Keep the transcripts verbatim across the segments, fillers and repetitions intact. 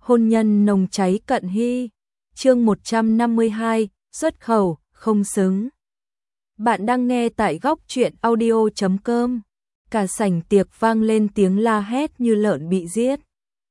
hôn nhân nồng cháy cận hy. Chương một trăm năm mươi hai, xuất khẩu, không xứng. Bạn đang nghe tại góc truyện audio chấm com. Cả sảnh tiệc vang lên tiếng la hét như lợn bị giết.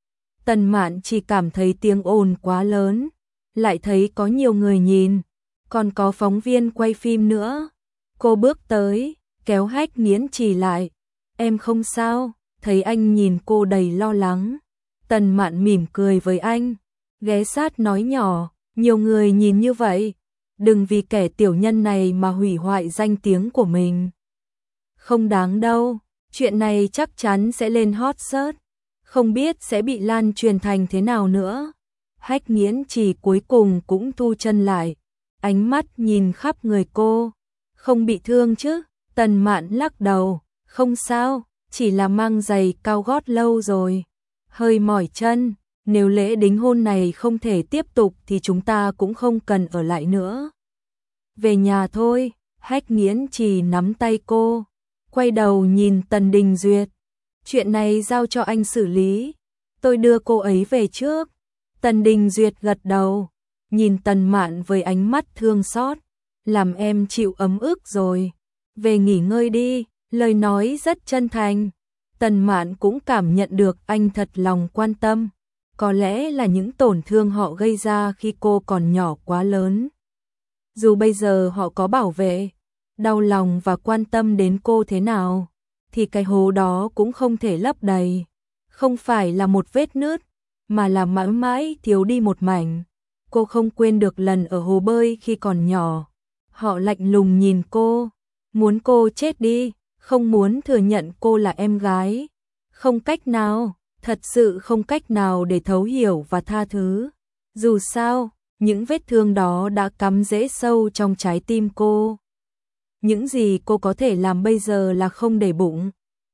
Tần Mạn chỉ cảm thấy tiếng ồn quá lớn, lại thấy có nhiều người nhìn, còn có phóng viên quay phim nữa. Cô bước tới, kéo Hách Nghiễn Trì lại. Em không sao, thấy anh nhìn cô đầy lo lắng. Tần Mạn mỉm cười với anh, ghé sát nói nhỏ, nhiều người nhìn như vậy, đừng vì kẻ tiểu nhân này mà hủy hoại danh tiếng của mình. Không đáng đâu, chuyện này chắc chắn sẽ lên hot search, không biết sẽ bị lan truyền thành thế nào nữa. Hách Nghiễn Trì cuối cùng cũng thu chân lại, ánh mắt nhìn khắp người cô. Không bị thương chứ? Tần Mạn lắc đầu, không sao, chỉ là mang giày cao gót lâu rồi, hơi mỏi chân. Nếu lễ đính hôn này không thể tiếp tục thì chúng ta cũng không cần ở lại nữa. Về nhà thôi. Hách Nghiễn Trì nắm tay cô, quay đầu nhìn Tần Đình Duyệt. Chuyện này giao cho anh xử lý, tôi đưa cô ấy về trước. Tần Đình Duyệt gật đầu, nhìn Tần Mạn với ánh mắt thương xót. Làm em chịu ấm ức rồi, về nghỉ ngơi đi, lời nói rất chân thành. Tần Mạn cũng cảm nhận được anh thật lòng quan tâm. Có lẽ là những tổn thương họ gây ra khi cô còn nhỏ quá lớn. Dù bây giờ họ có bảo vệ, đau lòng và quan tâm đến cô thế nào, thì cái hố đó cũng không thể lấp đầy. Không phải là một vết nứt, mà là mãi mãi thiếu đi một mảnh. Cô không quên được lần ở hồ bơi khi còn nhỏ. Họ lạnh lùng nhìn cô, muốn cô chết đi, không muốn thừa nhận cô là em gái. Không cách nào, thật sự không cách nào để thấu hiểu và tha thứ. Dù sao, những vết thương đó đã cắm rễ sâu trong trái tim cô. Những gì cô có thể làm bây giờ là không để bụng.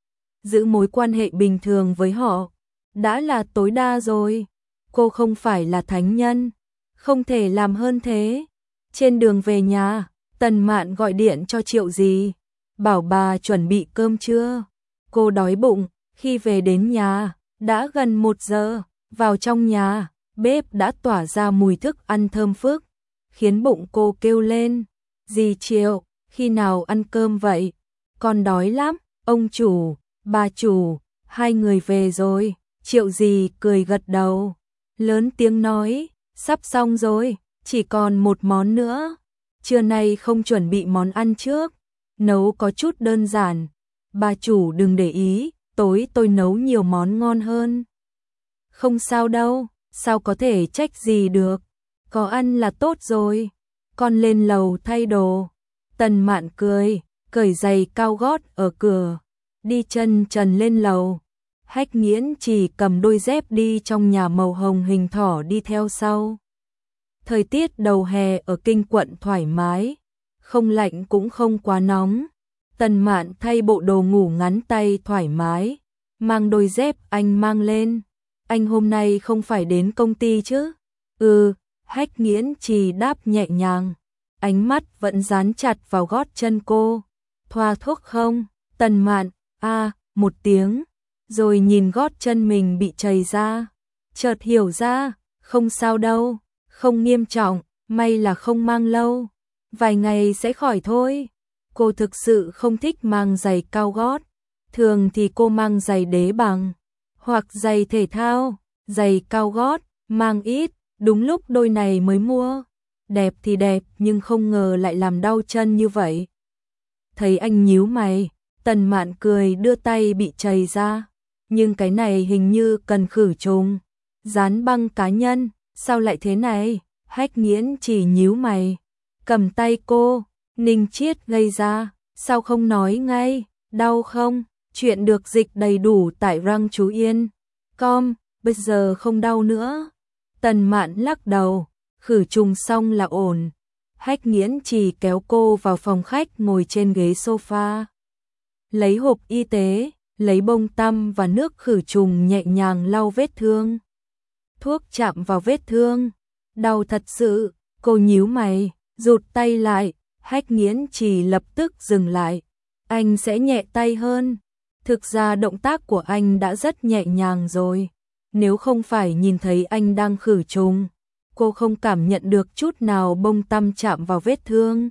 Giữ mối quan hệ bình thường với họ đã là tối đa rồi. Cô không phải là thánh nhân, không thể làm hơn thế. Trên đường về nhà, Tần Mạn gọi điện cho Triệu Dì, bảo bà chuẩn bị cơm trưa. Cô đói bụng. Khi về đến nhà, đã gần một giờ. Vào trong nhà, bếp đã tỏa ra mùi thức ăn thơm phức, khiến bụng cô kêu lên. Dì Triệu, khi nào ăn cơm vậy? Con đói lắm. Ông chủ, bà chủ, hai người về rồi. Triệu Dì cười gật đầu, lớn tiếng nói, sắp xong rồi, chỉ còn một món nữa. Trưa nay không chuẩn bị món ăn trước, nấu có chút đơn giản. Bà chủ đừng để ý, tối tôi nấu nhiều món ngon hơn. Không sao đâu, sao có thể trách gì được, có ăn là tốt rồi. Con lên lầu thay đồ. Tần Mạn cười, cởi giày cao gót ở cửa, đi chân trần lên lầu. Hách Nghiễn Trì cầm đôi dép đi trong nhà màu hồng hình thỏ đi theo sau. Thời tiết đầu hè ở Kinh Quận thoải mái, không lạnh cũng không quá nóng. Tần Mạn thay bộ đồ ngủ ngắn tay thoải mái, mang đôi dép anh mang lên. Anh hôm nay không phải đến công ty chứ? Ừ, Hách Nghiễn Trì đáp nhẹ nhàng, ánh mắt vẫn dán chặt vào gót chân cô. Thoa thuốc không? Tần Mạn, a à, một tiếng, rồi nhìn gót chân mình bị trầy ra. Chợt hiểu ra, không sao đâu, không nghiêm trọng, may là không mang lâu. Vài ngày sẽ khỏi thôi. Cô thực sự không thích mang giày cao gót. Thường thì cô mang giày đế bằng, hoặc giày thể thao. Giày cao gót, mang ít, đúng lúc đôi này mới mua. Đẹp thì đẹp nhưng không ngờ lại làm đau chân như vậy. Thấy anh nhíu mày, Tần Mạn cười đưa tay bị trầy ra. Nhưng cái này hình như cần khử trùng, dán băng cá nhân, sao lại thế này? Hách Nghiễn chỉ nhíu mày, cầm tay cô. Ninh Chiết gây ra, sao không nói ngay? Đau không? Chuyện được dịch đầy đủ tại răng chú yên com, bây giờ không đau nữa. Tần Mạn lắc đầu, khử trùng xong là ổn. Hách Nghiễn chỉ kéo cô vào phòng khách ngồi trên ghế sofa. Lấy hộp y tế, lấy bông tăm và nước khử trùng nhẹ nhàng lau vết thương. Thuốc chạm vào vết thương, đau thật sự. Cô nhíu mày, rụt tay lại. Hách Nghiễn chỉ lập tức dừng lại. Anh sẽ nhẹ tay hơn. Thực ra động tác của anh đã rất nhẹ nhàng rồi. nếu không phải nhìn thấy anh đang khử trùng, cô không cảm nhận được chút nào bông tăm chạm vào vết thương.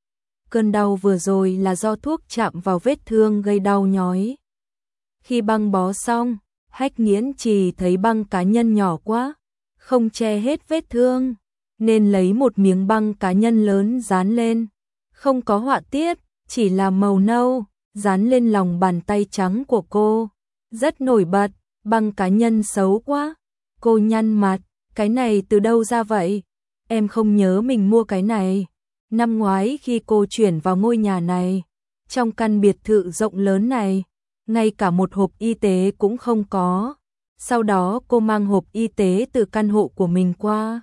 Cơn đau vừa rồi là do thuốc chạm vào vết thương gây đau nhói. Khi băng bó xong, Hách Nghiễn Trì thấy băng cá nhân nhỏ quá, không che hết vết thương, nên lấy một miếng băng cá nhân lớn dán lên. Không có họa tiết, chỉ là màu nâu, dán lên lòng bàn tay trắng của cô. Rất nổi bật, băng cá nhân xấu quá. Cô nhăn mặt, cái này từ đâu ra vậy? Em không nhớ mình mua cái này. Năm ngoái khi cô chuyển vào ngôi nhà này, trong căn biệt thự rộng lớn này, ngay cả một hộp y tế cũng không có. Sau đó cô mang hộp y tế từ căn hộ của mình qua.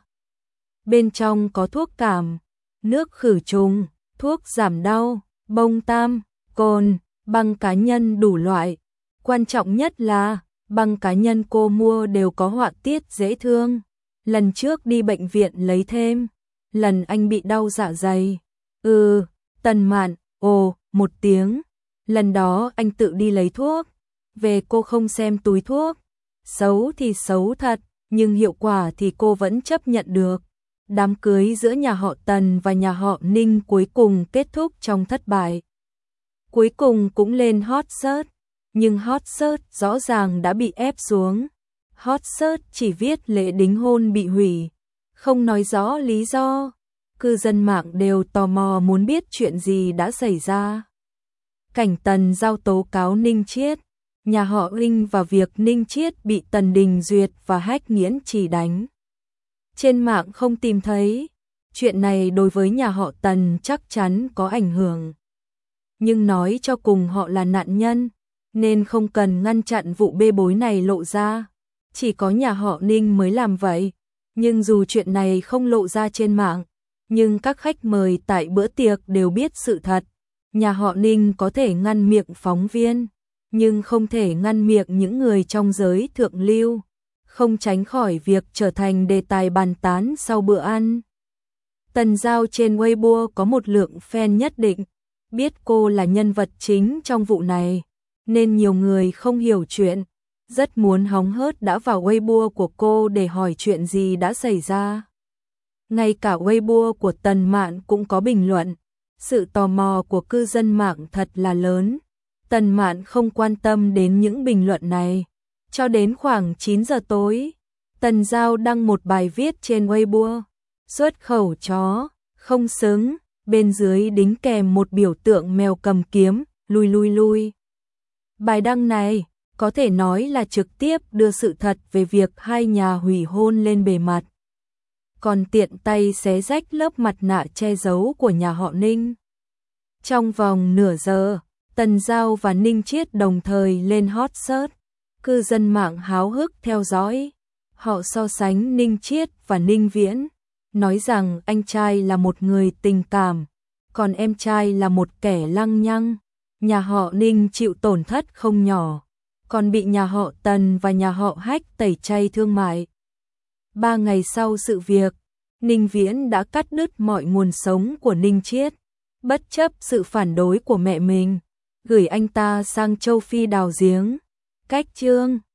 Bên trong có thuốc cảm, nước khử trùng, thuốc giảm đau, bông tam, cồn, băng cá nhân đủ loại. Quan trọng nhất là băng cá nhân cô mua đều có họa tiết dễ thương. Lần trước đi bệnh viện lấy thêm, lần anh bị đau dạ dày. Ừ, Tần Mạn, ồ, một tiếng. Lần đó anh tự đi lấy thuốc, về cô không xem túi thuốc. Xấu thì xấu thật, nhưng hiệu quả thì cô vẫn chấp nhận được. Đám cưới giữa nhà họ Tần và nhà họ Ninh cuối cùng kết thúc trong thất bại. Cuối cùng cũng lên hot search, nhưng hot search rõ ràng đã bị ép xuống. Hot search chỉ viết lễ đính hôn bị hủy, không nói rõ lý do. Cư dân mạng đều tò mò muốn biết chuyện gì đã xảy ra. Cảnh Tần Giao tố cáo Ninh Chiết, nhà họ Ninh và việc Ninh Chiết bị Tần Đình Duyệt và Hách Nghiễn Trì đánh. Trên mạng không tìm thấy, chuyện này đối với nhà họ Tần chắc chắn có ảnh hưởng. Nhưng nói cho cùng họ là nạn nhân, nên không cần ngăn chặn vụ bê bối này lộ ra. Chỉ có nhà họ Ninh mới làm vậy. Nhưng dù chuyện này không lộ ra trên mạng, nhưng các khách mời tại bữa tiệc đều biết sự thật. Nhà họ Ninh có thể ngăn miệng phóng viên, nhưng không thể ngăn miệng những người trong giới thượng lưu, không tránh khỏi việc trở thành đề tài bàn tán sau bữa ăn. Tần Giao trên Weibo có một lượng fan nhất định, biết cô là nhân vật chính trong vụ này, nên nhiều người không hiểu chuyện, rất muốn hóng hớt đã vào Weibo của cô để hỏi chuyện gì đã xảy ra. Ngay cả Weibo của Tần Mạn cũng có bình luận. Sự tò mò của cư dân mạng thật là lớn. Tần Mạn không quan tâm đến những bình luận này. Cho đến khoảng chín giờ tối, Tần Giao đăng một bài viết trên Weibo. Xuất khẩu chó, không xứng, bên dưới đính kèm một biểu tượng mèo cầm kiếm, lui lui lui. Bài đăng này có thể nói là trực tiếp đưa sự thật về việc hai nhà hủy hôn lên bề mặt. Còn tiện tay xé rách lớp mặt nạ che giấu của nhà họ Ninh. Trong vòng nửa giờ, Tần Giao và Ninh Chiết đồng thời lên hot search. Cư dân mạng háo hức theo dõi. Họ so sánh Ninh Chiết và Ninh Viễn, nói rằng anh trai là một người tình cảm, còn em trai là một kẻ lăng nhăng. Nhà họ Ninh chịu tổn thất không nhỏ, còn bị nhà họ Tần và nhà họ Hách tẩy chay thương mại. Ba ngày sau sự việc, Ninh Viễn đã cắt đứt mọi nguồn sống của Ninh Chiết, bất chấp sự phản đối của mẹ mình, gửi anh ta sang châu Phi đào giếng. Cách chương